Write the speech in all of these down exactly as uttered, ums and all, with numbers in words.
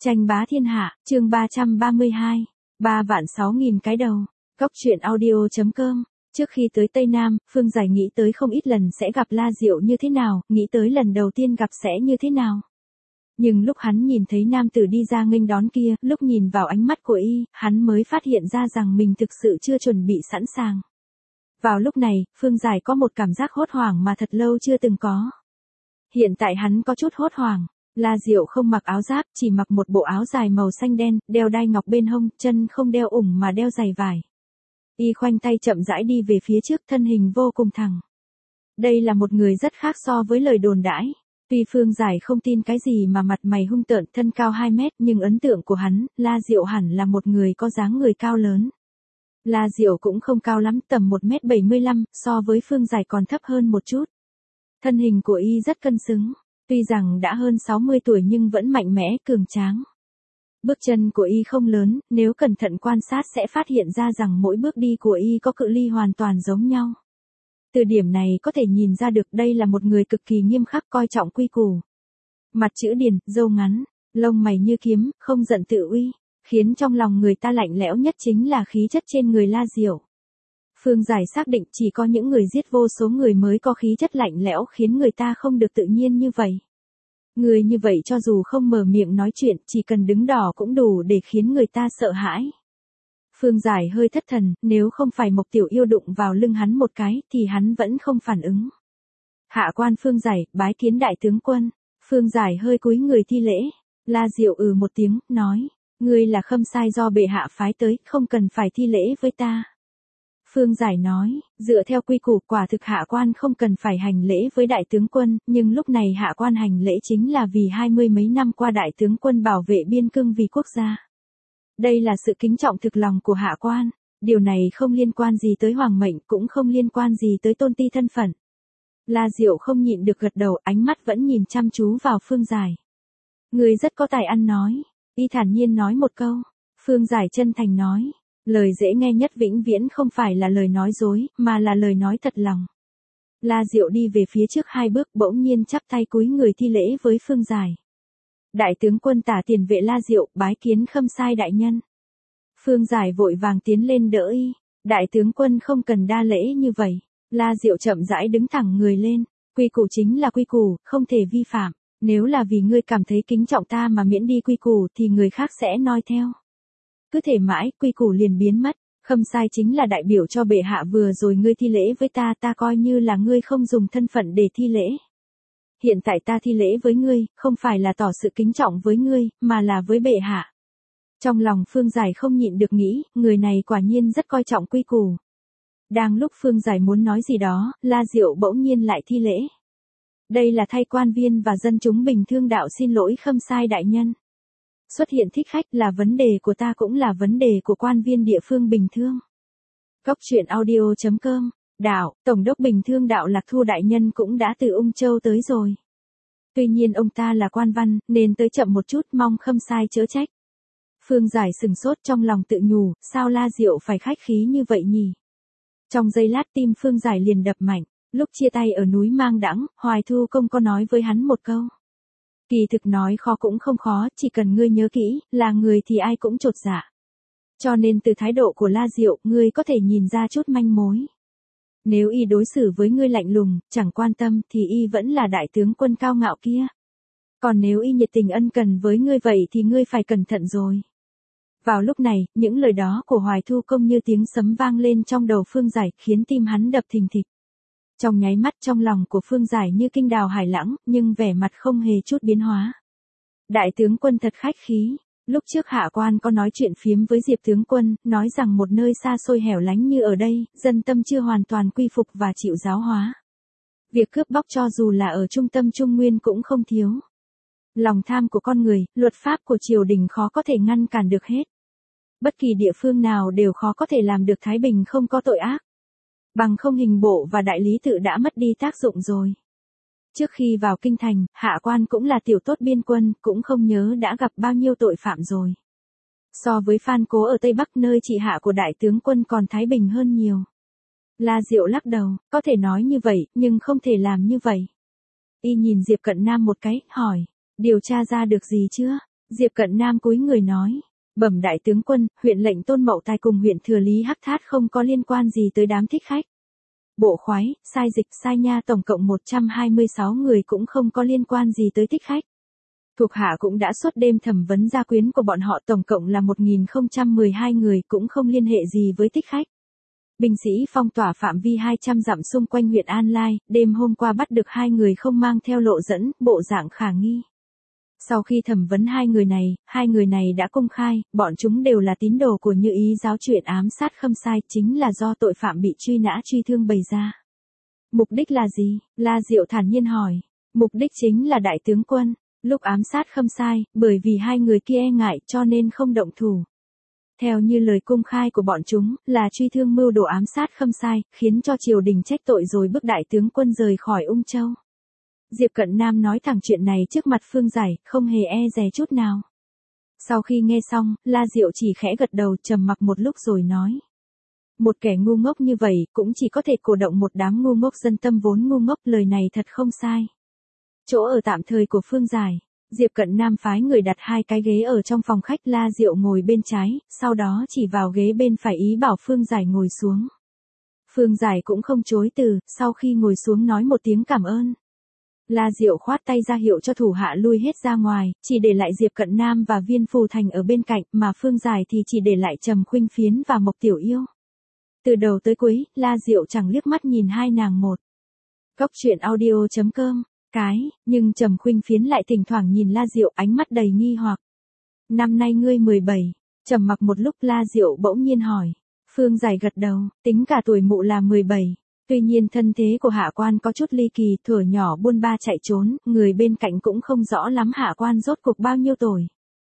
Tranh bá thiên hạ, chương ba trăm ba mươi hai, ba vạn sáu nghìn cái đầu. Cóc truyện audio chấm com. Trước khi tới Tây Nam, Phương Giải nghĩ tới không ít lần sẽ gặp La Diệu như thế nào, nghĩ tới lần đầu tiên gặp sẽ như thế nào. Nhưng lúc hắn nhìn thấy nam tử đi ra nghênh đón kia, lúc nhìn vào ánh mắt của y, hắn mới phát hiện ra rằng mình thực sự chưa chuẩn bị sẵn sàng. Vào lúc này, Phương Giải có một cảm giác hốt hoảng mà thật lâu chưa từng có. Hiện tại hắn có chút hốt hoảng. La Diệu không mặc áo giáp, chỉ mặc một bộ áo dài màu xanh đen, đeo đai ngọc bên hông, chân không đeo ủng mà đeo giày vải. Y khoanh tay chậm rãi đi về phía trước, thân hình vô cùng thẳng. Đây là một người rất khác so với lời đồn đãi. Tuy Phương Giải không tin cái gì mà mặt mày hung tợn, thân cao hai mét, nhưng ấn tượng của hắn, La Diệu hẳn là một người có dáng người cao lớn. La Diệu cũng không cao lắm, tầm một mét bảy mươi lăm, so với Phương Giải còn thấp hơn một chút. Thân hình của y rất cân xứng. Tuy rằng đã hơn sáu mươi tuổi nhưng vẫn mạnh mẽ, cường tráng. Bước chân của y không lớn, nếu cẩn thận quan sát sẽ phát hiện ra rằng mỗi bước đi của y có cự ly hoàn toàn giống nhau. Từ điểm này có thể nhìn ra được đây là một người cực kỳ nghiêm khắc, coi trọng quy củ. Mặt chữ điền, râu ngắn, lông mày như kiếm, không giận tự uy, khiến trong lòng người ta lạnh lẽo nhất chính là khí chất trên người La Diệu. Phương Giải xác định chỉ có những người giết vô số người mới có khí chất lạnh lẽo khiến người ta không được tự nhiên như vậy. Người như vậy cho dù không mở miệng nói chuyện, chỉ cần đứng đỏ cũng đủ để khiến người ta sợ hãi. Phương Giải hơi thất thần, nếu không phải Mộc Tiểu Yêu đụng vào lưng hắn một cái thì hắn vẫn không phản ứng. Hạ quan Phương Giải, bái kiến đại tướng quân. Phương Giải hơi cúi người thi lễ. La Diệu ừ một tiếng, nói, ngươi là Khâm Sai do bệ hạ phái tới, không cần phải thi lễ với ta. Phương Giải nói, dựa theo quy củ quả thực hạ quan không cần phải hành lễ với đại tướng quân, nhưng lúc này hạ quan hành lễ chính là vì hai mươi mấy năm qua đại tướng quân bảo vệ biên cương vì quốc gia. Đây là sự kính trọng thực lòng của hạ quan, điều này không liên quan gì tới hoàng mệnh, cũng không liên quan gì tới tôn ti thân phận. La Diệu không nhịn được gật đầu, ánh mắt vẫn nhìn chăm chú vào Phương Giải. Người rất có tài ăn nói, y thản nhiên nói một câu. Phương Giải chân thành nói. Lời dễ nghe nhất vĩnh viễn không phải là lời nói dối, mà là lời nói thật lòng. La Diệu đi về phía trước hai bước, bỗng nhiên chắp tay cúi người thi lễ với Phương Giải. Đại tướng quân Tả Tiền Vệ La Diệu, bái kiến Khâm Sai đại nhân. Phương Giải vội vàng tiến lên đỡ y. Đại tướng quân không cần đa lễ như vậy. La Diệu chậm rãi đứng thẳng người lên. Quy củ chính là quy củ, không thể vi phạm. Nếu là vì ngươi cảm thấy kính trọng ta mà miễn đi quy củ thì người khác sẽ noi theo. Cứ thể mãi, quy củ liền biến mất. Khâm Sai chính là đại biểu cho bệ hạ, vừa rồi ngươi thi lễ với ta, ta coi như là ngươi không dùng thân phận để thi lễ. Hiện tại ta thi lễ với ngươi, không phải là tỏ sự kính trọng với ngươi, mà là với bệ hạ. Trong lòng Phương Giải không nhịn được nghĩ, người này quả nhiên rất coi trọng quy củ. Đang lúc Phương Giải muốn nói gì đó, La Diệu bỗng nhiên lại thi lễ. Đây là thay quan viên và dân chúng bình thương đạo xin lỗi Khâm Sai đại nhân. Xuất hiện thích khách là vấn đề của ta cũng là vấn đề của quan viên địa phương bình thương. Cóc truyện audio chấm com. Đạo, Tổng đốc bình thương đạo Lạc Thu đại nhân cũng đã từ Ung Châu tới rồi. Tuy nhiên ông ta là quan văn, nên tới chậm một chút, mong Khâm Sai chớ trách. Phương Giải sừng sốt trong lòng tự nhủ, sao La Diệu phải khách khí như vậy nhỉ? Trong giây lát tim Phương Giải liền đập mạnh, lúc chia tay ở núi Mang Đãng, Hoài Thu Công có nói với hắn một câu. Kỳ thực nói khó cũng không khó, chỉ cần ngươi nhớ kỹ, là người thì ai cũng chột dạ. Cho nên từ thái độ của La Diệu, ngươi có thể nhìn ra chút manh mối. Nếu y đối xử với ngươi lạnh lùng, chẳng quan tâm, thì y vẫn là đại tướng quân cao ngạo kia. Còn nếu y nhiệt tình ân cần với ngươi vậy thì ngươi phải cẩn thận rồi. Vào lúc này, những lời đó của Hoài Thu Công như tiếng sấm vang lên trong đầu Phương Giải, khiến tim hắn đập thình thịch. Trong nháy mắt trong lòng của Phương Giải như kinh đào hải lãng, nhưng vẻ mặt không hề chút biến hóa. Đại tướng quân thật khách khí. Lúc trước hạ quan có nói chuyện phiếm với Diệp tướng quân, nói rằng một nơi xa xôi hẻo lánh như ở đây, dân tâm chưa hoàn toàn quy phục và chịu giáo hóa. Việc cướp bóc cho dù là ở trung tâm Trung Nguyên cũng không thiếu. Lòng tham của con người, luật pháp của triều đình khó có thể ngăn cản được hết. Bất kỳ địa phương nào đều khó có thể làm được thái bình không có tội ác. Bằng không hình bộ và đại lý tự đã mất đi tác dụng rồi. Trước khi vào kinh thành, hạ quan cũng là tiểu tốt biên quân, cũng không nhớ đã gặp bao nhiêu tội phạm rồi. So với Phan Cố ở Tây Bắc nơi trị hạ của đại tướng quân còn thái bình hơn nhiều. La Diệu lắc đầu, có thể nói như vậy, nhưng không thể làm như vậy. Y nhìn Diệp Cận Nam một cái, hỏi, điều tra ra được gì chưa? Diệp Cận Nam cúi người nói. Bẩm đại tướng quân, huyện lệnh Tôn Mậu Tài cùng huyện thừa lý Hắc Thát không có liên quan gì tới đám thích khách. Bộ khoái, sai dịch, sai nha tổng cộng một trăm hai mươi sáu người cũng không có liên quan gì tới thích khách. Thuộc hạ cũng đã suốt đêm thẩm vấn gia quyến của bọn họ, tổng cộng là một nghìn không trăm mười hai người cũng không liên hệ gì với thích khách. Binh sĩ phong tỏa phạm vi hai trăm dặm xung quanh huyện An Lai, đêm hôm qua bắt được hai người không mang theo lộ dẫn, bộ dạng khả nghi. Sau khi thẩm vấn hai người này, hai người này đã công khai, bọn chúng đều là tín đồ của Như Ý giáo, chuyện ám sát Khâm Sai chính là do tội phạm bị truy nã truy thương bày ra. Mục đích là gì? La Diệu thản nhiên hỏi. Mục đích chính là đại tướng quân, lúc ám sát Khâm Sai, bởi vì hai người kia e ngại cho nên không động thủ. Theo như lời công khai của bọn chúng, là truy thương mưu đồ ám sát Khâm Sai, khiến cho triều đình trách tội rồi bức đại tướng quân rời khỏi Ung Châu. Diệp Cận Nam nói thẳng chuyện này trước mặt Phương Giải, không hề e dè chút nào. Sau khi nghe xong, La Diệu chỉ khẽ gật đầu, trầm mặc một lúc rồi nói. Một kẻ ngu ngốc như vậy, cũng chỉ có thể cổ động một đám ngu ngốc, dân tâm vốn ngu ngốc, lời này thật không sai. Chỗ ở tạm thời của Phương Giải, Diệp Cận Nam phái người đặt hai cái ghế ở trong phòng khách, La Diệu ngồi bên trái, sau đó chỉ vào ghế bên phải ý bảo Phương Giải ngồi xuống. Phương Giải cũng không chối từ, sau khi ngồi xuống nói một tiếng cảm ơn. La Diệu khoát tay ra hiệu cho thủ hạ lui hết ra ngoài, chỉ để lại Diệp Cận Nam và Viên Phù Thành ở bên cạnh, mà Phương Giải thì chỉ để lại Trầm Khuynh Phiến và Mộc Tiểu Yêu. Từ đầu tới cuối, La Diệu chẳng liếc mắt nhìn hai nàng một. Cốc truyện audio chấm com, cái, nhưng Trầm Khuynh Phiến lại thỉnh thoảng nhìn La Diệu, ánh mắt đầy nghi hoặc. Năm nay ngươi mười bảy, trầm mặc một lúc La Diệu bỗng nhiên hỏi. Phương Giải gật đầu, tính cả tuổi mụ là mười bảy. Tuy nhiên thân thế của Hạ Quan có chút ly kỳ, thuở nhỏ buôn ba chạy trốn, người bên cạnh cũng không rõ lắm Hạ Quan rốt cuộc bao nhiêu tuổi.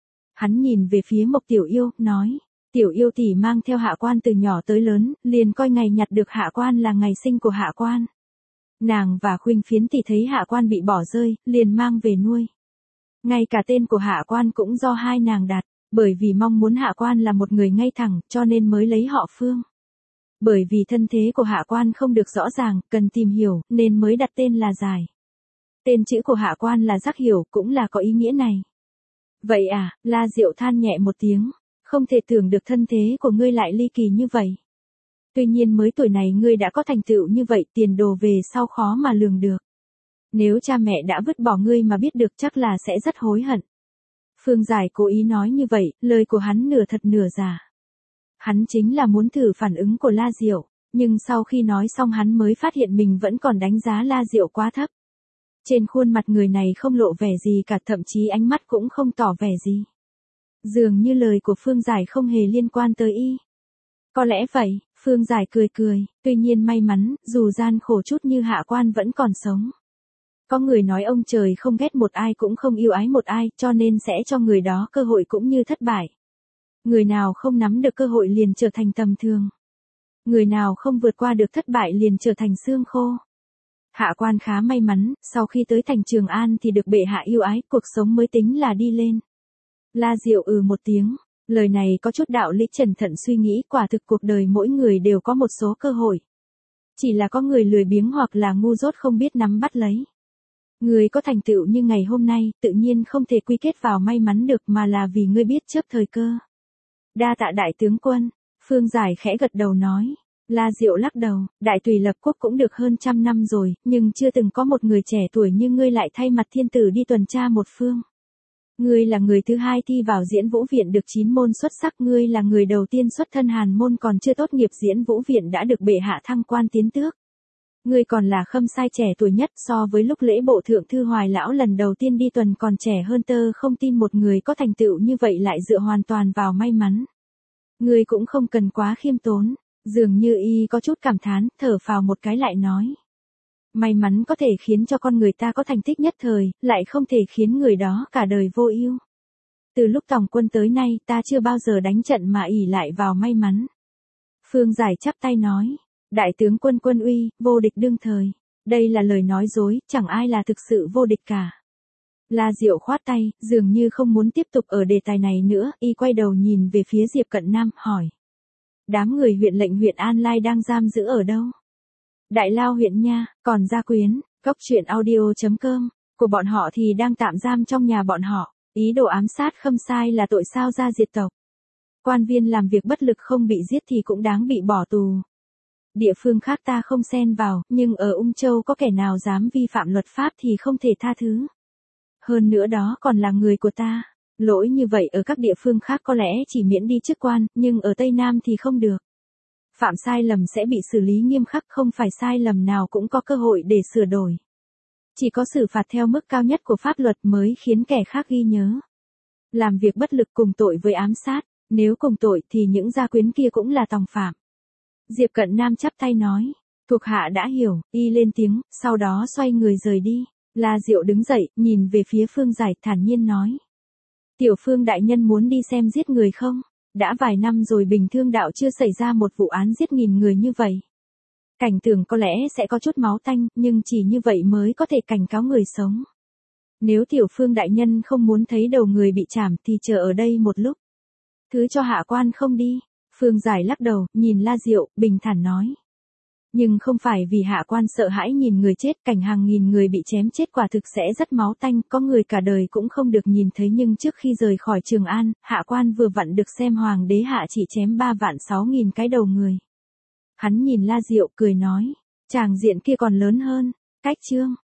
Hắn nhìn về phía Mộc Tiểu Yêu, nói, Tiểu Yêu tỷ mang theo Hạ Quan từ nhỏ tới lớn, liền coi ngày nhặt được Hạ Quan là ngày sinh của Hạ Quan. Nàng và Khuynh Phiến tỷ thấy Hạ Quan bị bỏ rơi, liền mang về nuôi. Ngay cả tên của Hạ Quan cũng do hai nàng đặt, bởi vì mong muốn Hạ Quan là một người ngay thẳng, cho nên mới lấy họ Phương. Bởi vì thân thế của Hạ Quan không được rõ ràng, cần tìm hiểu, nên mới đặt tên là Giải. Tên chữ của Hạ Quan là Giác Hiểu, cũng là có ý nghĩa này. Vậy à, La Diệu than nhẹ một tiếng, không thể tưởng được thân thế của ngươi lại ly kỳ như vậy. Tuy nhiên mới tuổi này ngươi đã có thành tựu như vậy, tiền đồ về sau khó mà lường được. Nếu cha mẹ đã vứt bỏ ngươi mà biết được chắc là sẽ rất hối hận. Phương Giải cố ý nói như vậy, lời của hắn nửa thật nửa giả. Hắn chính là muốn thử phản ứng của La Diệu, nhưng sau khi nói xong hắn mới phát hiện mình vẫn còn đánh giá La Diệu quá thấp. Trên khuôn mặt người này không lộ vẻ gì cả, thậm chí ánh mắt cũng không tỏ vẻ gì. Dường như lời của Phương Giải không hề liên quan tới y. Có lẽ vậy, Phương Giải cười cười, tuy nhiên may mắn, dù gian khổ chút như Hạ Quan vẫn còn sống. Có người nói ông trời không ghét một ai cũng không yêu ái một ai, cho nên sẽ cho người đó cơ hội cũng như thất bại. Người nào không nắm được cơ hội liền trở thành tầm thường. Người nào không vượt qua được thất bại liền trở thành xương khô. Hạ Quan khá may mắn, sau khi tới thành Trường An thì được bệ hạ yêu ái, cuộc sống mới tính là đi lên. La Diệu ừ một tiếng, lời này có chút đạo lý. Cẩn thận suy nghĩ, quả thực cuộc đời mỗi người đều có một số cơ hội. Chỉ là có người lười biếng hoặc là ngu dốt không biết nắm bắt lấy. Người có thành tựu như ngày hôm nay, tự nhiên không thể quy kết vào may mắn được, mà là vì ngươi biết chớp thời cơ. Đa tạ đại tướng quân, Phương Giải khẽ gật đầu nói. La Diệu lắc đầu, đại tùy lập quốc cũng được hơn trăm năm rồi, nhưng chưa từng có một người trẻ tuổi như ngươi lại thay mặt thiên tử đi tuần tra một phương. Ngươi là người thứ hai thi vào diễn vũ viện được chín môn xuất sắc, ngươi là người đầu tiên xuất thân hàn môn còn chưa tốt nghiệp diễn vũ viện đã được bệ hạ thăng quan tiến tước. Ngươi còn là Khâm Sai trẻ tuổi nhất, so với lúc lễ bộ thượng thư Hoài lão lần đầu tiên đi tuần còn trẻ hơn. Tơ không tin một người có thành tựu như vậy lại dựa hoàn toàn vào may mắn. Ngươi cũng không cần quá khiêm tốn. Dường như y có chút cảm thán, thở phào một cái lại nói. May mắn có thể khiến cho con người ta có thành tích nhất thời, lại không thể khiến người đó cả đời vô ưu. Từ lúc tòng quân tới nay ta chưa bao giờ đánh trận mà ỷ lại vào may mắn. Phương Giải chắp tay nói. Đại tướng quân quân uy, vô địch đương thời. Đây là lời nói dối, chẳng ai là thực sự vô địch cả. La Diệu khoát tay, dường như không muốn tiếp tục ở đề tài này nữa, y quay đầu nhìn về phía Diệp Cận Nam, hỏi. Đám người huyện lệnh huyện An Lai đang giam giữ ở đâu? Đại Lao huyện nha, còn gia quyến, cốc truyện audio chấm com, của bọn họ thì đang tạm giam trong nhà bọn họ. Ý đồ ám sát Khâm Sai là tội sao ra diệt tộc. Quan viên làm việc bất lực không bị giết thì cũng đáng bị bỏ tù. Địa phương khác ta không xen vào, nhưng ở Ung Châu có kẻ nào dám vi phạm luật pháp thì không thể tha thứ. Hơn nữa đó còn là người của ta. Lỗi như vậy ở các địa phương khác có lẽ chỉ miễn đi chức quan, nhưng ở Tây Nam thì không được. Phạm sai lầm sẽ bị xử lý nghiêm khắc, không phải sai lầm nào cũng có cơ hội để sửa đổi. Chỉ có xử phạt theo mức cao nhất của pháp luật mới khiến kẻ khác ghi nhớ. Làm việc bất lực cùng tội với ám sát, nếu cùng tội thì những gia quyến kia cũng là tòng phạm. Diệp Cận Nam chắp tay nói, thuộc hạ đã hiểu, y lên tiếng, sau đó xoay người rời đi. La Diệu đứng dậy, nhìn về phía Phương Giải thản nhiên nói. Tiểu Phương đại nhân muốn đi xem giết người không? Đã vài năm rồi Bình Thương đạo chưa xảy ra một vụ án giết nghìn người như vậy. Cảnh tưởng có lẽ sẽ có chút máu tanh, nhưng chỉ như vậy mới có thể cảnh cáo người sống. Nếu Tiểu Phương đại nhân không muốn thấy đầu người bị chảm thì chờ ở đây một lúc. Thứ cho hạ quan không đi. Phương Giải lắc đầu, nhìn La Diệu, bình thản nói. Nhưng không phải vì hạ quan sợ hãi nhìn người chết, cảnh hàng nghìn người bị chém chết quả thực sẽ rất máu tanh, có người cả đời cũng không được nhìn thấy, nhưng trước khi rời khỏi Trường An, hạ quan vừa vặn được xem hoàng đế hạ chỉ chém ba vạn sáu nghìn cái đầu người. Hắn nhìn La Diệu cười nói, tràng diện kia còn lớn hơn, cách chương.